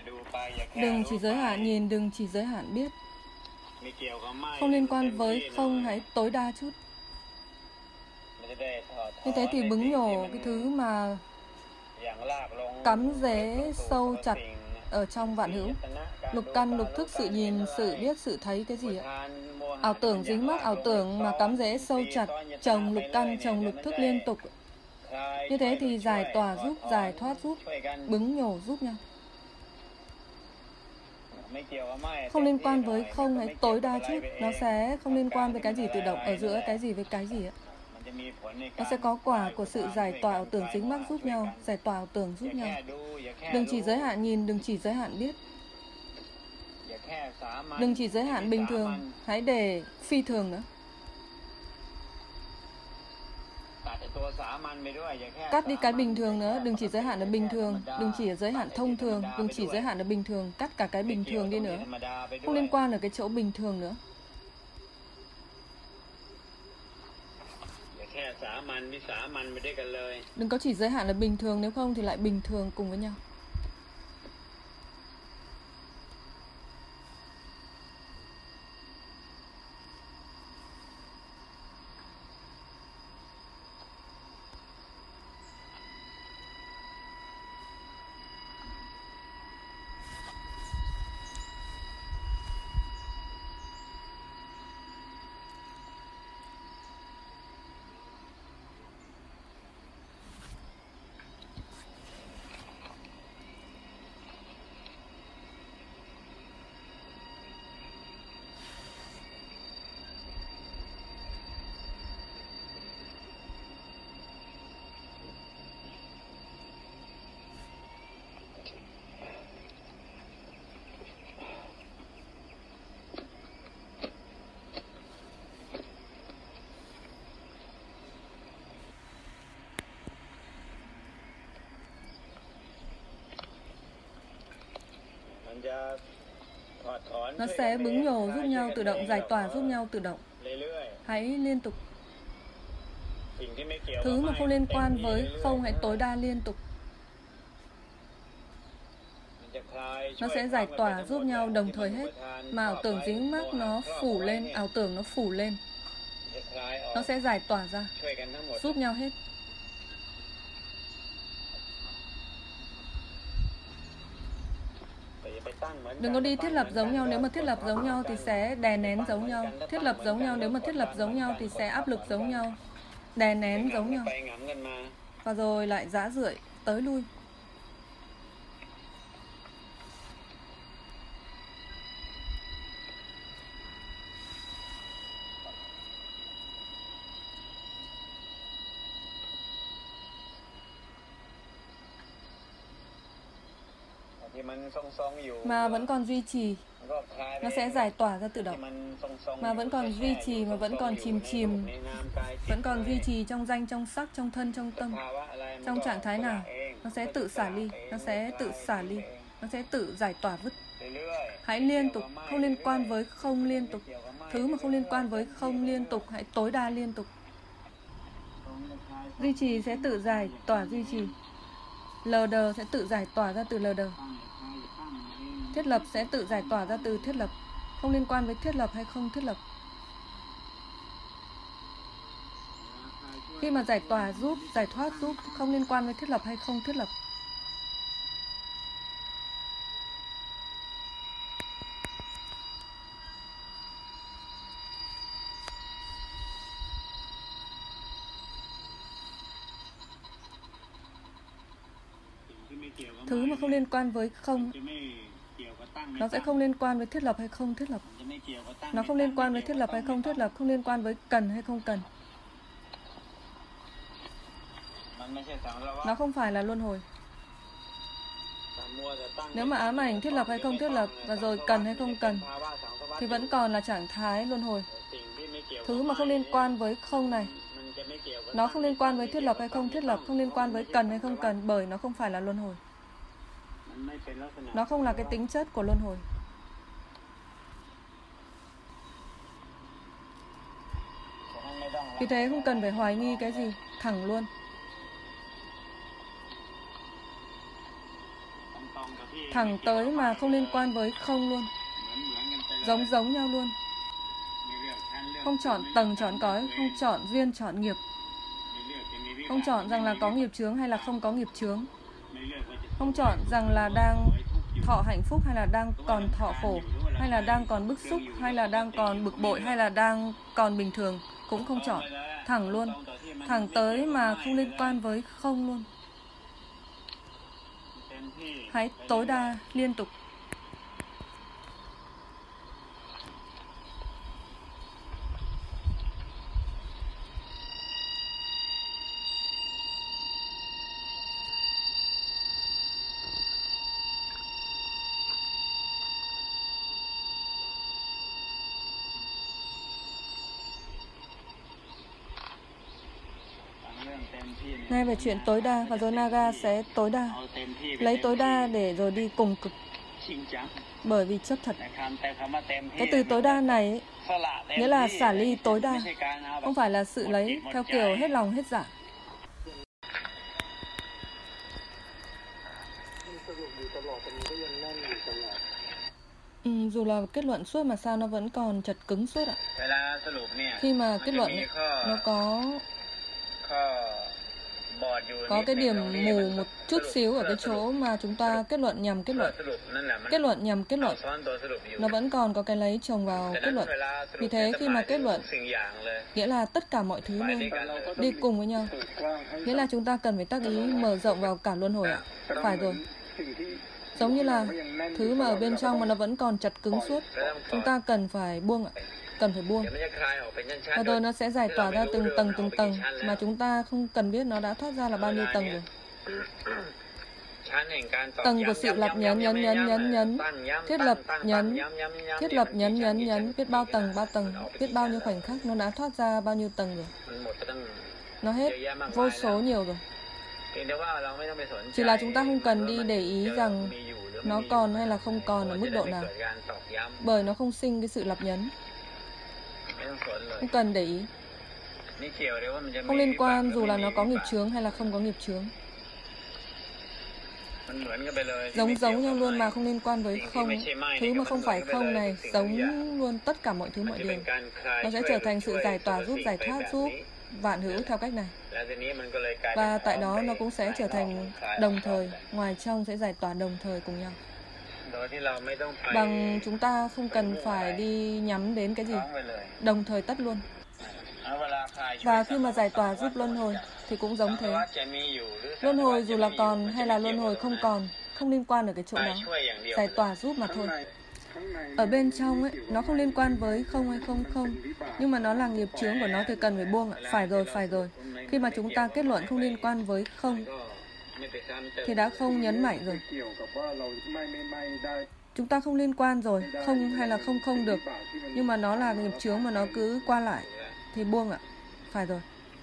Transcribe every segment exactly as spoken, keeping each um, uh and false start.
Đừng chỉ giới hạn nhìn, đừng chỉ giới hạn biết. Không liên quan với không, hãy tối đa chút. Như thế thì bứng nhổ cái thứ mà cắm rễ sâu chặt ở trong vạn hữu. Lục căn, lục thức, sự nhìn, sự biết, sự thấy cái gì ạ? Ảo tưởng dính mắc, ảo tưởng mà cắm rễ sâu chặt, trồng lục căn, trồng lục thức liên tục. Như thế thì giải tỏa giúp, giải thoát giúp, bứng nhổ giúp nhau. Không liên quan với không, hãy tối đa chút. Nó sẽ không liên quan với cái gì tự động, ở giữa cái gì với cái gì ạ. Nó sẽ có quả của sự giải tỏa ảo tưởng dính mắc giúp nhau, giải tỏa ảo tưởng giúp nhau. Đừng chỉ giới hạn nhìn, đừng chỉ giới hạn biết. Đừng chỉ giới hạn bình thường, hãy để phi thường nữa. Cắt đi cái bình thường nữa, đừng chỉ giới hạn ở bình thường, đừng chỉ giới hạn thông thường, đừng chỉ giới hạn ở bình thường, cắt cả cái bình thường đi nữa. Không liên quan ở cái chỗ bình thường nữa. Đừng có chỉ giới hạn là bình thường, nếu không thì lại bình thường cùng với nhau. Nó sẽ bứng nhổ giúp nhau tự động, giải tỏa giúp nhau tự động. Hãy liên tục. Thứ mà không liên quan với không, hãy tối đa liên tục. Nó sẽ giải tỏa giúp nhau đồng thời hết. Mà ảo tưởng dính mắc nó phủ lên, ảo tưởng nó phủ lên. Nó sẽ giải tỏa ra, giúp nhau hết. Đừng có đi thiết lập giống nhau, nếu mà thiết lập giống nhau thì sẽ đè nén giống nhau. Thiết lập giống nhau, nếu mà thiết lập giống nhau thì sẽ áp lực giống nhau, đè nén giống nhau. Và rồi lại rã rượi, tới lui. Mà vẫn còn duy trì, nó sẽ giải tỏa ra tự động. Mà vẫn còn duy trì, mà vẫn còn chìm chìm, vẫn còn duy trì trong danh, trong sắc, trong thân, trong tâm. Trong trạng thái nào, nó sẽ tự xả ly, nó sẽ tự xả ly, nó sẽ tự giải tỏa vứt. Hãy liên tục, không liên quan với không liên tục. Thứ mà không liên quan với không liên tục, hãy tối đa liên tục. Duy trì sẽ tự giải tỏa duy trì. Lờ đờ sẽ tự giải tỏa ra từ lờ đờ. Thiết lập sẽ tự giải tỏa ra từ thiết lập. Không liên quan với thiết lập hay không thiết lập. Khi mà giải tỏa giúp, giải thoát giúp, không liên quan với thiết lập hay không thiết lập. Thứ mà không liên quan với không, nó sẽ không liên quan với thiết lập hay không thiết lập. Nó không liên quan với thiết lập hay không thiết lập, không liên quan với cần hay không cần. Nó không phải là luân hồi. Nếu mà ám ảnh thiết lập hay không thiết lập và rồi cần hay không cần thì vẫn còn là trạng thái luân hồi. Thứ mà không liên quan với không này, nó không liên quan với thiết lập hay không thiết lập, không liên quan với cần hay không cần, bởi nó không phải là luân hồi. Nó không là cái tính chất của luân hồi. Vì thế không cần phải hoài nghi cái gì, thẳng luôn. thẳng tới mà không liên quan với không luôn, giống giống nhau luôn. Không chọn tầng chọn cõi, không chọn duyên chọn nghiệp, không chọn rằng là có nghiệp chướng hay là không có nghiệp chướng, không chọn rằng là đang thọ hạnh phúc hay là đang còn thọ khổ, hay là đang còn bức xúc, hay là đang còn bực bội, hay là đang còn bình thường, cũng không chọn, thẳng luôn, thẳng tới mà không liên quan với không luôn. Hãy tối đa liên tục. Nghe về chuyện tối đa, và rồi Naga sẽ tối đa, lấy tối đa để rồi đi cùng cực, bởi vì chấp thật. Cái từ tối đa này ấy, nghĩa là xả ly tối đa, không phải là sự lấy theo kiểu hết lòng hết dạ. Ừ, dù là kết luận suốt mà sao nó vẫn còn chật cứng suốt ạ. Khi mà kết luận ấy, nó có có cái điểm mù một chút xíu ở cái chỗ mà chúng ta kết luận nhằm kết luận, kết luận nhằm kết luận, nó vẫn còn có cái lấy chồng vào kết luận. Vì thế khi mà kết luận, nghĩa là tất cả mọi thứ luôn đi cùng với nhau, nghĩa là chúng ta cần phải tác ý mở rộng vào cả luân hồi ạ. Phải rồi. Giống như là thứ mà ở bên trong mà nó vẫn còn chặt cứng suốt, chúng ta cần phải buông ạ. Cần phải buông. Và rồi nó sẽ giải tỏa ra từng tầng từng tầng mà chúng ta không cần biết nó đã thoát ra là bao nhiêu tầng rồi. Tầng của sự lập nhấn nhấn nhấn nhấn nhấn, thiết lập nhấn, thiết lập nhấn nhấn nhấn, biết bao tầng bao tầng, biết bao nhiêu khoảnh khắc nó đã thoát ra bao nhiêu tầng rồi. Nó hết vô số nhiều rồi. Chỉ là chúng ta không cần đi để ý rằng nó còn hay là không còn ở mức độ nào, bởi nó không sinh cái sự lập nhấn. Không cần để ý. Không liên quan dù là nó có nghiệp chướng hay là không có nghiệp chướng. Giống giống nhau luôn mà không liên quan với không. Thứ mà không phải không này giống luôn tất cả mọi thứ mọi điều. Nó sẽ trở thành sự giải tỏa giúp giải thoát giúp vạn hữu theo cách này. Và tại đó nó cũng sẽ trở thành đồng thời, ngoài trong sẽ giải tỏa đồng thời cùng nhau. Bằng chúng ta không cần phải đi nhắm đến cái gì, đồng thời tất luôn. Và khi mà giải tỏa giúp luân hồi thì cũng giống thế. Luân hồi dù là còn hay là luân hồi không còn, không liên quan ở cái chỗ đó, giải tỏa giúp mà thôi. Ở bên trong ấy, nó không liên quan với không hay không không, nhưng mà nó là nghiệp chướng của nó thì cần phải buông ạ. Phải rồi, phải rồi. Khi mà chúng ta kết luận không liên quan với không thì đã không nhấn mạnh rồi. Chúng ta không liên quan rồi, không hay là không không được, nhưng mà nó là nghiệp chướng mà nó cứ qua lại thì buông ạ. Phải rồi.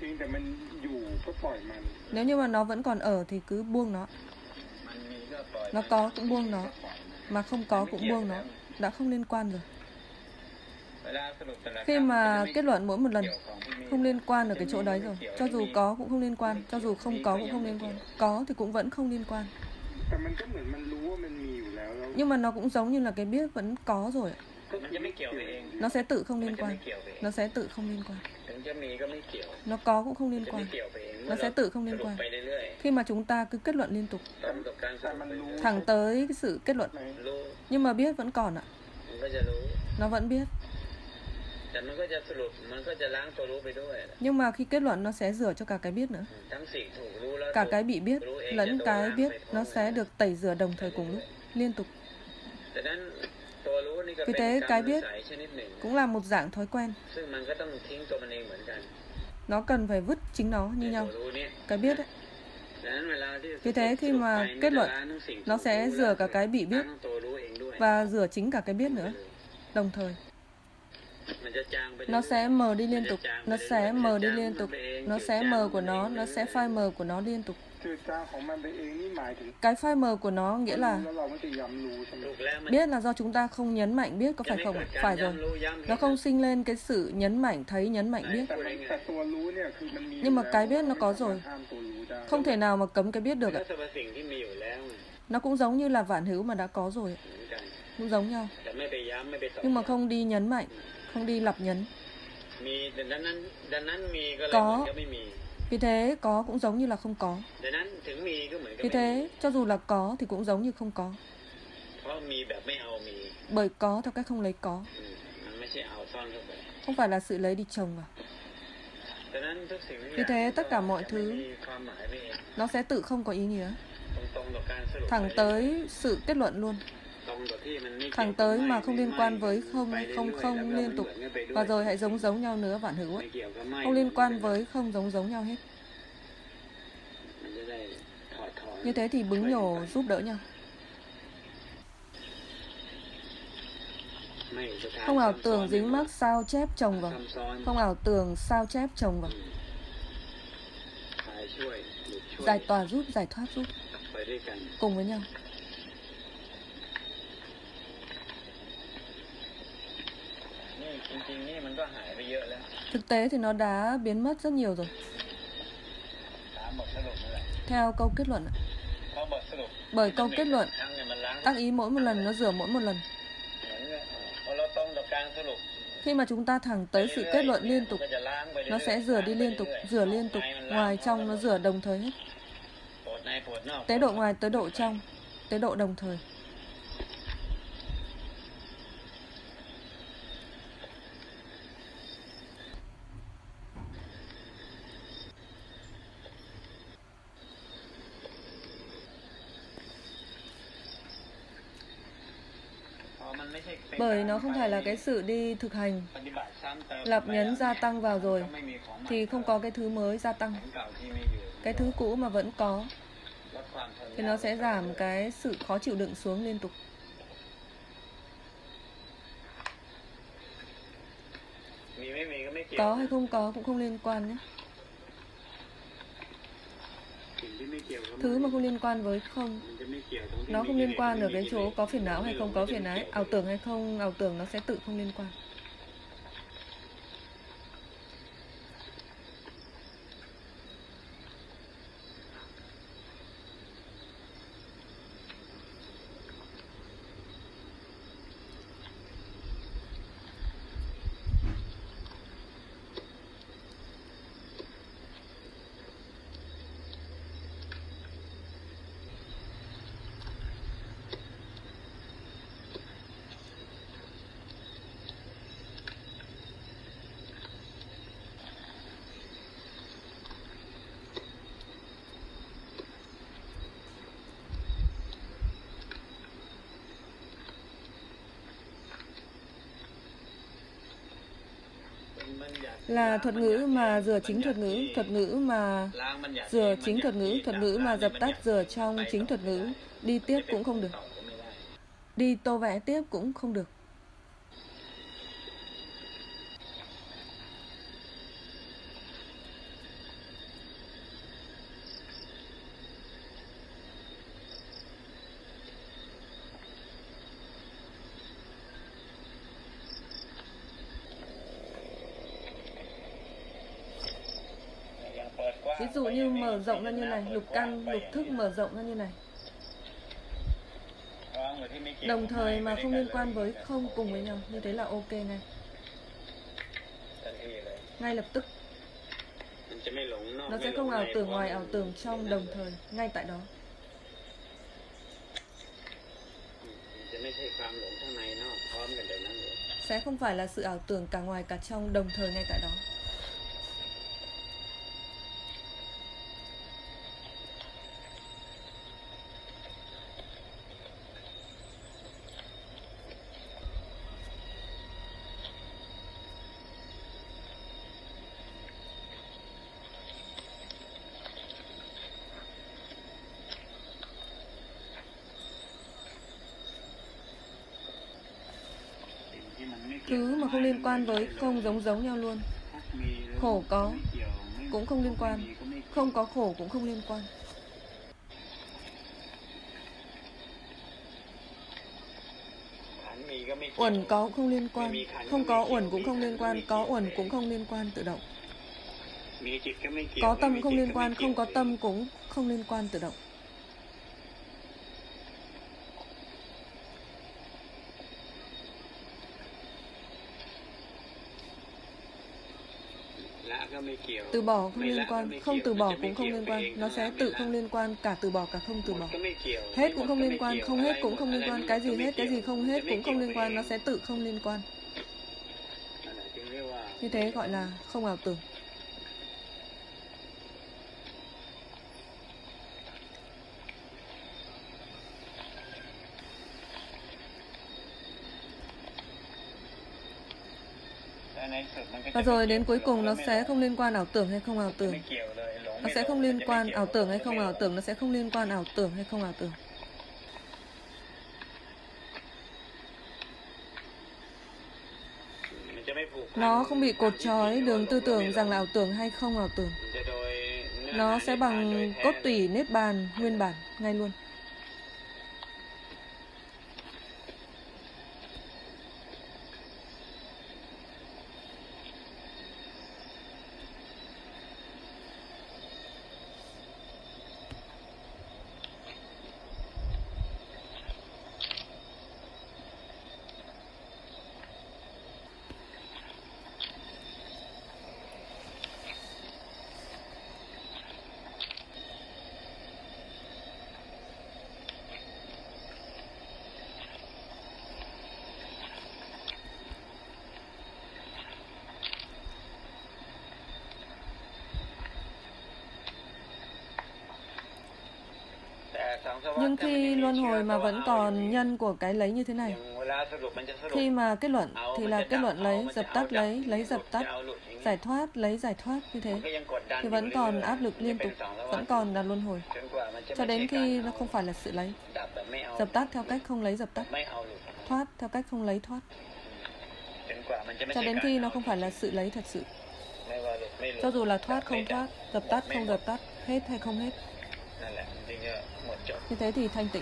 Nếu như mà nó vẫn còn ở thì cứ buông nó. Nó có cũng buông nó, mà không có cũng buông nó, đã không liên quan rồi. Khi mà kết luận mỗi một lần không liên quan ở cái chỗ đấy rồi, cho dù có cũng không liên quan, cho dù không có cũng không liên quan, có thì cũng vẫn không liên quan. Nhưng mà nó cũng giống như là cái biết vẫn có rồi. Nó sẽ tự không liên quan. Nó sẽ tự không liên quan. Nó có cũng không liên quan. Nó sẽ tự không liên quan. Khi mà chúng ta cứ kết luận liên tục, thẳng tới cái sự kết luận, nhưng mà biết vẫn còn ạ. Nó vẫn biết. Nhưng mà khi kết luận nó sẽ rửa cho cả cái biết nữa. Cả cái bị biết lẫn cái biết nó sẽ được tẩy rửa đồng thời cùng lúc, liên tục. Vì thế cái biết cũng là một dạng thói quen. Nó cần phải vứt chính nó như nhau. Cái biết ấy. Vì thế khi mà kết luận, nó sẽ rửa cả cái bị biết và rửa chính cả cái biết nữa, đồng thời. Nó sẽ mờ đi liên tục, nó sẽ mờ đi liên tục, nó sẽ mờ của nó, nó sẽ phai mờ của nó liên tục. Cái phai mờ của nó nghĩa là biết là do chúng ta không nhấn mạnh biết, có phải không? Phải rồi. Nó không sinh lên cái sự nhấn mạnh thấy, nhấn mạnh biết. Nhưng mà cái biết nó có rồi, không thể nào mà cấm cái biết được ạ. Nó cũng giống như là vạn hữu mà đã có rồi, cũng giống nhau. Nhưng mà không đi nhấn mạnh, không đi lặp nhấn. Có, vì thế có cũng giống như là không có. Vì thế cho dù là có thì cũng giống như không có. Bởi có theo cách không lấy có, không phải là sự lấy đi chồng vào. Vì thế tất cả mọi thứ nó sẽ tự không có ý nghĩa, thẳng tới sự kết luận luôn, thẳng tới mà không liên quan với không, không không liên tục, và rồi hãy giống giống nhau nữa vạn hữu ấy. Không liên quan với không giống giống nhau hết. Như thế thì bứng nhổ giúp đỡ nhau. Không ảo tưởng dính mắc sao chép chồng vào, không ảo tưởng sao chép chồng vào. Giải tỏa giúp, giải thoát giúp, cùng với nhau. Thực tế thì nó đã biến mất rất nhiều rồi. Theo câu kết luận, bởi câu kết luận tác ý mỗi một lần nó rửa mỗi một lần. Khi mà chúng ta thẳng tới sự kết luận liên tục, nó sẽ rửa đi liên tục, rửa liên tục, ngoài trong nó rửa đồng thời hết. Tế độ ngoài tới độ trong, tế độ đồng thời. Bởi nó không phải là cái sự đi thực hành, lập nhấn gia tăng vào rồi thì không có cái thứ mới gia tăng. Cái thứ cũ mà vẫn có thì nó sẽ giảm cái sự khó chịu đựng xuống liên tục. Có hay không có cũng không liên quan nhé. Thứ mà không liên quan với không, nó không liên quan ở cái chỗ có phiền não hay không có phiền não, ảo tưởng hay không ảo tưởng, nó sẽ tự không liên quan. Là thuật ngữ mà rửa chính thuật ngữ, thuật ngữ mà rửa chính thuật ngữ, thuật ngữ mà dập tắt rửa trong chính thuật ngữ. Đi tiếp cũng không được, đi tô vẽ tiếp cũng không được. Ví dụ như mở rộng ra như này, lục căn, lục thức mở rộng ra như này. Đồng thời mà không liên quan với không cùng với nhau, như thế là ok ngay. Ngay lập tức. Nó sẽ không ảo tưởng ngoài ảo tưởng trong đồng thời, ngay tại đó. Sẽ không phải là sự ảo tưởng cả ngoài cả trong đồng thời ngay tại đó. Thứ mà không liên quan với không giống giống nhau luôn. Khổ có cũng không liên quan, không có khổ cũng không liên quan. Uẩn có cũng không liên quan, không có uẩn cũng không liên quan, có uẩn cũng không liên quan tự động. Có tâm không liên quan, không có tâm cũng không liên quan tự động. Từ bỏ không liên quan, không từ bỏ cũng không liên quan. Nó sẽ tự không liên quan, cả từ bỏ cả không từ bỏ. Hết cũng không liên quan, không hết cũng không liên quan. Cái gì hết, cái gì không hết cũng không liên quan. Nó sẽ tự không liên quan. Như thế gọi là không ảo tưởng. Và rồi đến cuối cùng nó sẽ không liên quan ảo tưởng hay không ảo tưởng. Nó sẽ không liên quan ảo tưởng hay không ảo tưởng. Nó sẽ không liên quan ảo tưởng hay không ảo tưởng. Nó không bị cột trói đường tư tưởng rằng là ảo tưởng hay không ảo tưởng. Nó sẽ bằng cốt tủy niết bàn nguyên bản ngay luôn. Nhưng khi luân hồi mà vẫn còn nhân của cái lấy như thế này, khi mà kết luận thì là kết luận lấy, dập tắt lấy, lấy dập tắt, giải thoát, lấy giải thoát như thế, thì vẫn còn áp lực liên tục, vẫn còn là luân hồi. Cho đến khi nó không phải là sự lấy, dập tắt theo cách không lấy dập tắt, thoát theo cách không lấy thoát. Cho đến khi nó không phải là sự lấy thật sự. Cho dù là thoát không thoát, dập tắt không dập tắt, hết hay không hết. Như thế thì thanh tịnh.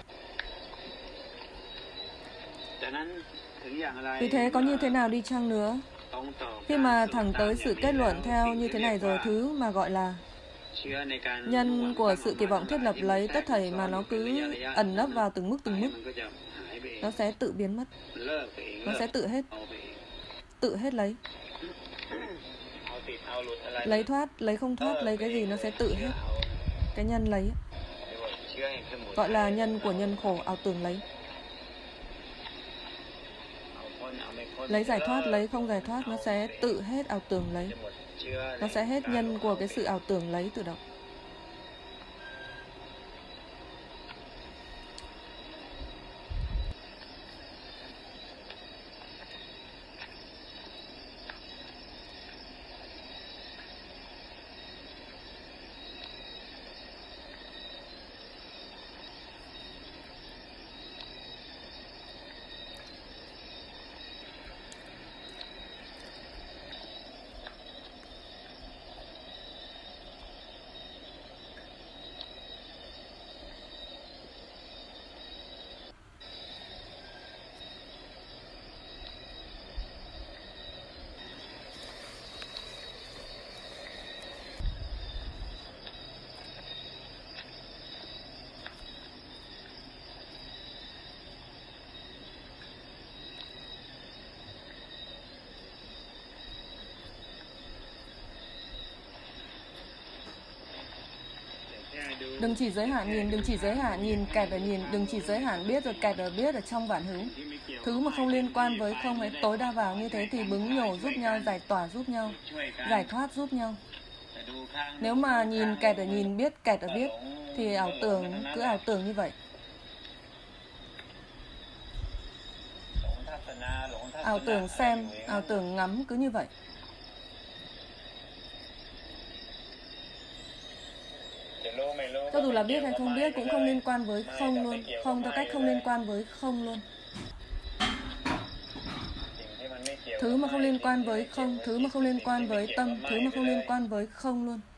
Vì thế có như thế nào đi chăng nữa, khi mà thẳng tới sự kết luận theo như thế này rồi, thứ mà gọi là nhân của sự kỳ vọng thiết lập lấy tất thảy mà nó cứ ẩn nấp vào từng mức từng mức, nó sẽ tự biến mất. Nó sẽ tự hết. Tự hết lấy. Lấy thoát, lấy không thoát, lấy cái gì nó sẽ tự hết. Cái nhân lấy gọi là nhân của nhân khổ, ảo tưởng lấy. Lấy giải thoát, lấy không giải thoát, nó sẽ tự hết ảo tưởng lấy. Nó sẽ hết nhân của cái sự ảo tưởng lấy tự động. Đừng chỉ giới hạn nhìn, đừng chỉ giới hạn nhìn, kẹt ở nhìn, đừng chỉ giới hạn biết rồi kẹt ở biết ở trong vạn hữu. Thứ mà không liên quan với không ấy tối đa vào, như thế thì bứng nhổ giúp nhau, giải tỏa giúp nhau, giải thoát giúp nhau. Nếu mà nhìn kẹt ở nhìn, biết kẹt ở biết, thì ảo tưởng cứ ảo tưởng như vậy. Ảo tưởng xem, ảo tưởng ngắm cứ như vậy. Cho dù là biết hay không biết cũng không liên quan với không luôn. Không theo cách không liên quan với không luôn. Thứ mà không liên quan với không, thứ mà không liên quan với tâm, thứ mà không liên quan với không luôn.